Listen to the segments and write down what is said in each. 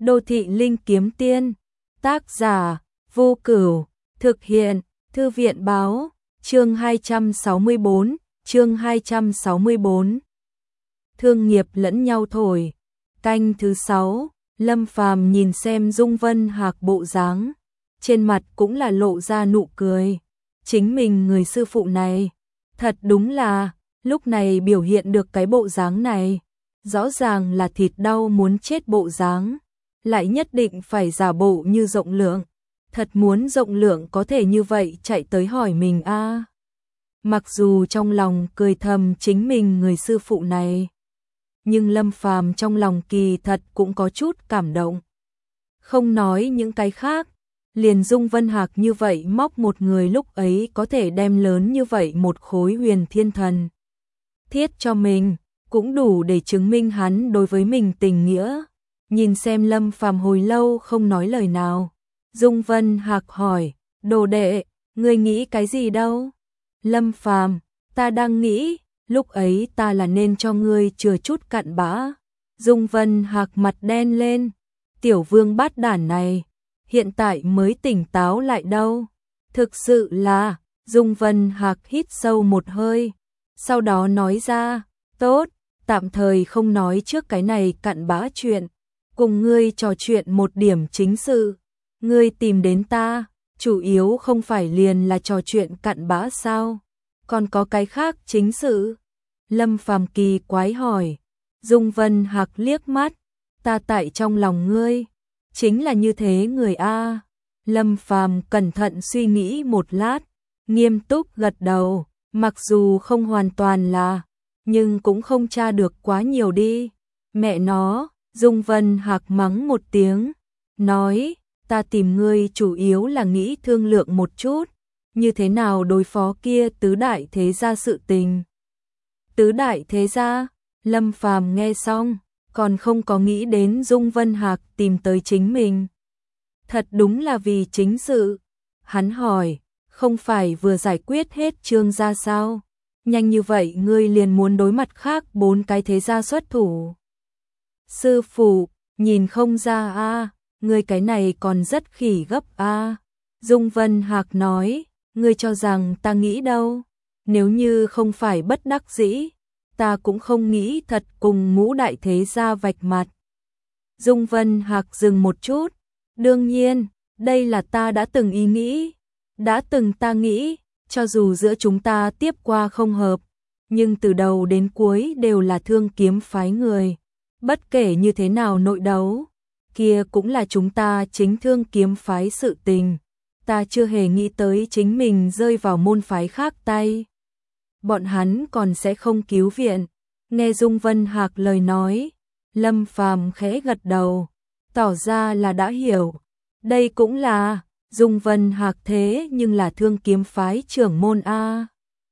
Đô thị linh kiếm tiên, tác giả, Vô Cửu, thực hiện, Thư viện báo, chương 264, chương 264. Thương nghiệp lẫn nhau thổi, canh thứ 6, Lâm Phàm nhìn xem Dung Vân Hạc bộ dáng, trên mặt cũng là lộ ra nụ cười. Chính mình người sư phụ này, thật đúng là, lúc này biểu hiện được cái bộ dáng này, rõ ràng là thịt đau muốn chết bộ dáng, lại nhất định phải giả bộ như rộng lượng, thật muốn rộng lượng có thể như vậy chạy tới hỏi mình a. Mặc dù trong lòng cười thầm chính mình người sư phụ này, nhưng Lâm Phàm trong lòng kỳ thật cũng có chút cảm động. Không nói những cái khác, liền Dung Vân Hạc như vậy móc một người lúc ấy có thể đem lớn như vậy một khối huyền thiên thần thiết cho mình, cũng đủ để chứng minh hắn đối với mình tình nghĩa. Nhìn xem Lâm Phàm hồi lâu không nói lời nào, Dung Vân Hạc hỏi, đồ đệ, ngươi nghĩ cái gì đâu? Lâm Phàm, ta đang nghĩ, lúc ấy ta là nên cho ngươi chừa chút cặn bã. Dung Vân Hạc mặt đen lên, tiểu vương bát đản này, hiện tại mới tỉnh táo lại đâu. Thực sự là, Dung Vân Hạc hít sâu một hơi, sau đó nói ra, tốt, tạm thời không nói trước cái này cặn bã chuyện, cùng ngươi trò chuyện một điểm chính sự. Ngươi tìm đến ta, chủ yếu không phải liền là trò chuyện cặn bã sao? Còn có cái khác chính sự? Lâm Phàm kỳ quái hỏi. Dung Vân Hạc liếc mắt, ta tại trong lòng ngươi, chính là như thế người a. Lâm Phàm cẩn thận suy nghĩ một lát, nghiêm túc gật đầu, mặc dù không hoàn toàn là, nhưng cũng không tra được quá nhiều đi. Mẹ nó, Dung Vân Hạc mắng một tiếng, nói, ta tìm ngươi chủ yếu là nghĩ thương lượng một chút, như thế nào đối phó kia tứ đại thế gia sự tình. Tứ đại thế gia? Lâm Phàm nghe xong, còn không có nghĩ đến Dung Vân Hạc tìm tới chính mình. Thật đúng là vì chính sự. Hắn hỏi, không phải vừa giải quyết hết Trương gia sao? Nhanh như vậy ngươi liền muốn đối mặt khác 4 cái thế gia xuất thủ. Sư phụ, nhìn không ra a, ngươi cái này còn rất khỉ gấp a. Dung Vân Hạc nói, ngươi cho rằng ta nghĩ đâu? Nếu như không phải bất đắc dĩ, ta cũng không nghĩ thật cùng ngũ đại thế gia vạch mặt. Dung Vân Hạc dừng một chút, đương nhiên, đây là ta đã từng ý nghĩ, đã từng ta nghĩ, cho dù giữa chúng ta tiếp qua không hợp, nhưng từ đầu đến cuối đều là Thương Kiếm phái người, bất kể như thế nào nội đấu, kia cũng là chúng ta chính Thương Kiếm phái sự tình, ta chưa hề nghĩ tới chính mình rơi vào môn phái khác tay. Bọn hắn còn sẽ không cứu viện. Nghe Dung Vân Hạc lời nói, Lâm Phàm khẽ gật đầu, tỏ ra là đã hiểu. Đây cũng là, Dung Vân Hạc thế nhưng là Thương Kiếm phái trưởng môn a.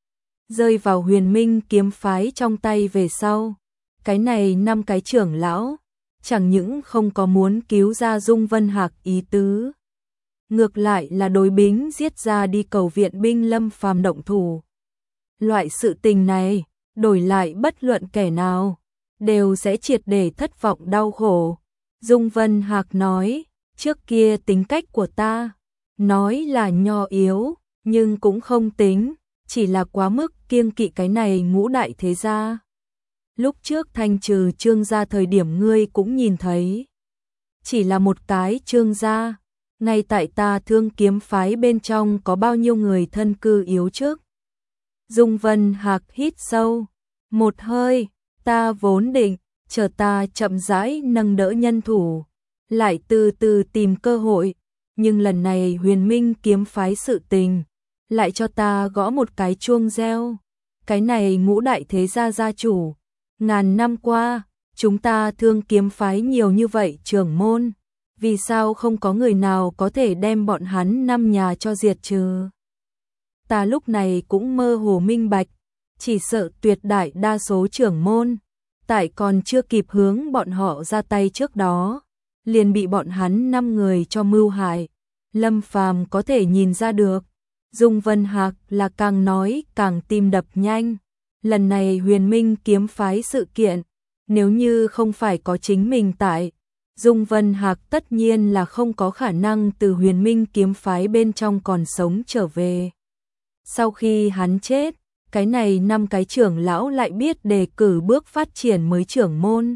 Rơi vào Huyền Minh kiếm phái trong tay về sau, cái này 5 cái trưởng lão, chẳng những không có muốn cứu ra Dung Vân Hạc ý tứ, ngược lại là đối bính giết ra đi cầu viện binh Lâm Phàm động thủ. Loại sự tình này, đổi lại bất luận kẻ nào, đều sẽ triệt để thất vọng đau khổ. Dung Vân Hạc nói, trước kia tính cách của ta, nói là nho yếu, nhưng cũng không tính, chỉ là quá mức kiêng kỵ cái này ngũ đại thế gia. Lúc trước thanh trừ Trương gia thời điểm ngươi cũng nhìn thấy, chỉ là một cái Trương gia, ngay tại ta Thương Kiếm phái bên trong có bao nhiêu người thân cư yếu trước. Dung Vân Hạc hít sâu một hơi, ta vốn định chờ ta chậm rãi nâng đỡ nhân thủ, lại từ từ tìm cơ hội, nhưng lần này Huyền Minh kiếm phái sự tình, lại cho ta gõ một cái chuông reo. Cái này ngũ đại thế gia gia chủ, ngàn năm qua, chúng ta Thương Kiếm phái nhiều như vậy trưởng môn, vì sao không có người nào có thể đem bọn hắn 5 nhà cho diệt trừ? Ta lúc này cũng mơ hồ minh bạch, chỉ sợ tuyệt đại đa số trưởng môn, tại còn chưa kịp hướng bọn họ ra tay trước đó, liền bị bọn hắn 5 người cho mưu hại. Lâm Phàm có thể nhìn ra được, Dung Vân Hạc là càng nói càng tim đập nhanh. Lần này Huyền Minh kiếm phái sự kiện, nếu như không phải có chính mình tại, Dung Vân Hạc tất nhiên là không có khả năng từ Huyền Minh kiếm phái bên trong còn sống trở về. Sau khi hắn chết, cái này 5 cái trưởng lão lại biết đề cử bước phát triển mới trưởng môn.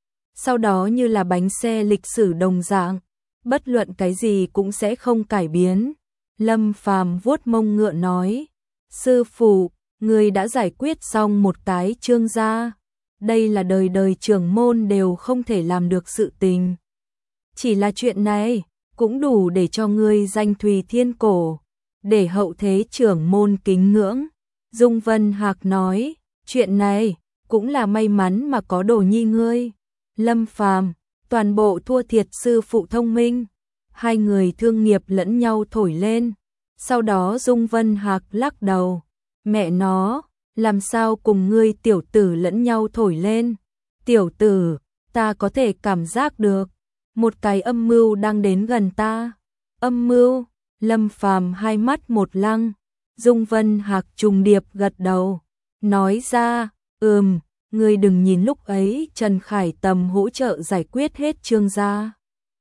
Sau đó như là bánh xe lịch sử đồng dạng, bất luận cái gì cũng sẽ không cải biến. Lâm Phàm vuốt mông ngựa nói, sư phụ, người đã giải quyết xong một cái Trương gia. Đây là đời đời trưởng môn đều không thể làm được sự tình. Chỉ là chuyện này, cũng đủ để cho ngươi danh thùy thiên cổ, để hậu thế trưởng môn kính ngưỡng. Dung Vân Hạc nói, chuyện này, cũng là may mắn mà có đồ nhi ngươi. Lâm Phàm, toàn bộ thua thiệt sư phụ thông minh. Hai người thương nghiệp lẫn nhau thổi lên. Sau đó Dung Vân Hạc lắc đầu, mẹ nó, làm sao cùng ngươi tiểu tử lẫn nhau thổi lên. Tiểu tử, ta có thể cảm giác được, một cái âm mưu đang đến gần ta. Âm mưu? Lâm Phàm hai mắt một lăng. Dung Vân Hạc trùng điệp gật đầu, nói ra, ngươi đừng nhìn lúc ấy Trần Khải Tầm hỗ trợ giải quyết hết Trương gia.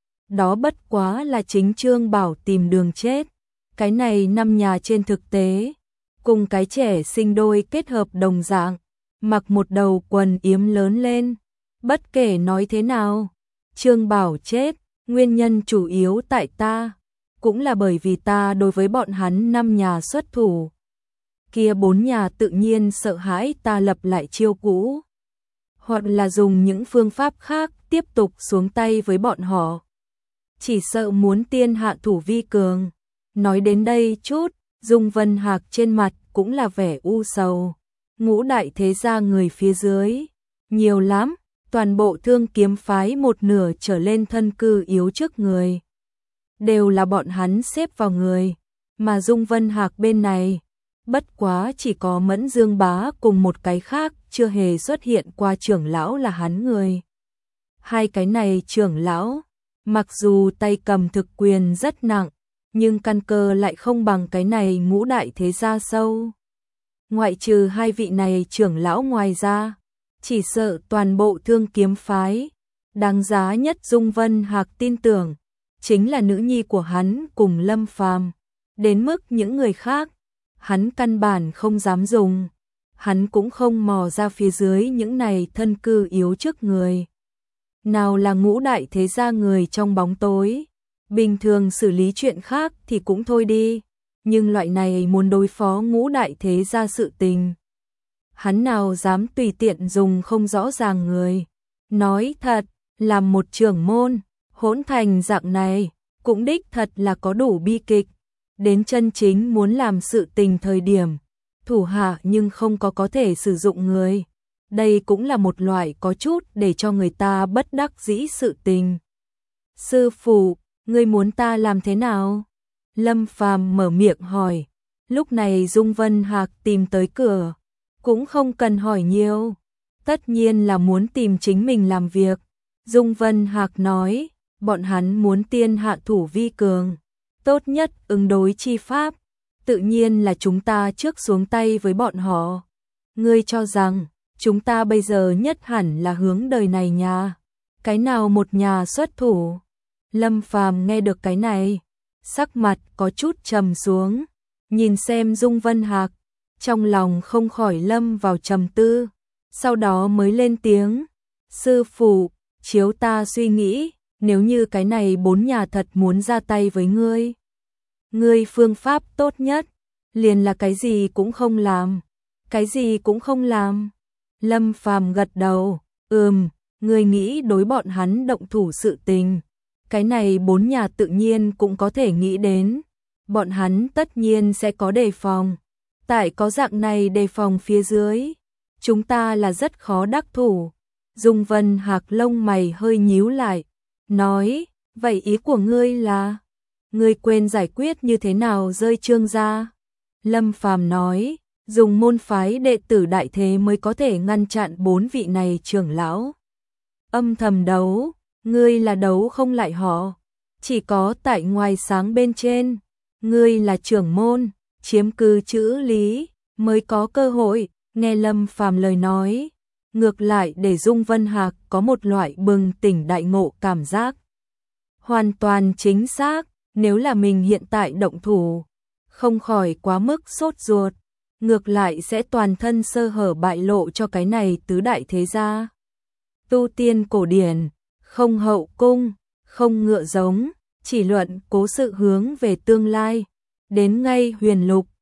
Đó bất quá là chính Trương Bảo tìm đường chết. Cái này 5 nhà trên thực tế, cùng cái trẻ sinh đôi kết hợp đồng dạng, mặc một đầu quần yếm lớn lên. Bất kể nói thế nào, Trương Bảo chết, nguyên nhân chủ yếu tại ta, cũng là bởi vì ta đối với bọn hắn 5 nhà xuất thủ. Kia 4 nhà tự nhiên sợ hãi ta lập lại chiêu cũ, hoặc là dùng những phương pháp khác tiếp tục xuống tay với bọn họ. Chỉ sợ muốn tiên hạ thủ vi cường. Nói đến đây chút, Dung Vân Hạc trên mặt cũng là vẻ u sầu. Ngũ đại thế gia người phía dưới, nhiều lắm, toàn bộ Thương kiếm phái một nửa trở lên thân cư yếu trước người. Đều là bọn hắn xếp vào người, mà Dung Vân Hạc bên này, bất quá chỉ có Mẫn Dương Bá cùng một cái khác chưa hề xuất hiện qua trưởng lão là hắn người. Hai cái này trưởng lão, mặc dù tay cầm thực quyền rất nặng, nhưng căn cơ lại không bằng cái này ngũ đại thế gia sâu. Ngoại trừ hai vị này trưởng lão ngoài ra, chỉ sợ toàn bộ Thương kiếm phái, đáng giá nhất Dung Vân Hạc tin tưởng, chính là nữ nhi của hắn cùng Lâm Phàm. Đến mức những người khác, hắn căn bản không dám dùng, hắn cũng không mò ra phía dưới những này thân cư yếu trước người. Nào là ngũ đại thế gia người trong bóng tối, bình thường xử lý chuyện khác thì cũng thôi đi, nhưng loại này muốn đối phó ngũ đại thế gia sự tình, hắn nào dám tùy tiện dùng không rõ ràng người. Nói thật, làm một trưởng môn, hỗn thành dạng này, cũng đích thật là có đủ bi kịch. Đến chân chính muốn làm sự tình thời điểm, thủ hạ nhưng không có thể sử dụng người. Đây cũng là một loại có chút để cho người ta bất đắc dĩ sự tình. Sư phụ, ngươi muốn ta làm thế nào? Lâm Phàm mở miệng hỏi. Lúc này Dung Vân Hạc tìm tới cửa, cũng không cần hỏi nhiều, tất nhiên là muốn tìm chính mình làm việc. Dung Vân Hạc nói, bọn hắn muốn tiên hạ thủ vi cường, tốt nhất ứng đối chi pháp, tự nhiên là chúng ta trước xuống tay với bọn họ. Ngươi cho rằng, chúng ta bây giờ nhất hẳn là hướng đời này nhà, cái nào một nhà xuất thủ? Lâm Phàm nghe được cái này, sắc mặt có chút trầm xuống, nhìn xem Dung Vân Hạc, trong lòng không khỏi lâm vào trầm tư, sau đó mới lên tiếng, sư phụ, chiếu ta suy nghĩ, nếu như cái này 4 nhà thật muốn ra tay với ngươi phương pháp tốt nhất, liền là cái gì cũng không làm. Cái gì cũng không làm. Lâm Phàm gật đầu, ngươi nghĩ đối bọn hắn động thủ sự tình. Cái này 4 nhà tự nhiên cũng có thể nghĩ đến. Bọn hắn tất nhiên sẽ có đề phòng. Tại có dạng này đề phòng phía dưới, chúng ta là rất khó đắc thủ. Dung Vân Hạc lông mày hơi nhíu lại, nói, vậy ý của ngươi là, ngươi quên giải quyết như thế nào rơi Trương gia? Lâm Phàm nói, dùng môn phái đệ tử đại thế mới có thể ngăn chặn 4 vị này trưởng lão. Âm thầm đấu, ngươi là đấu không lại họ, chỉ có tại ngoài sáng bên trên, ngươi là trưởng môn, chiếm cứ chữ lý, mới có cơ hội. Nghe Lâm Phàm lời nói, ngược lại để Dung Vân Hạc có một loại bừng tỉnh đại ngộ cảm giác. Hoàn toàn chính xác, nếu là mình hiện tại động thủ, không khỏi quá mức sốt ruột, ngược lại sẽ toàn thân sơ hở bại lộ cho cái này tứ đại thế gia. Tu tiên cổ điển, không hậu cung, không ngựa giống, chỉ luận cố sự hướng về tương lai, đến ngay huyền lục,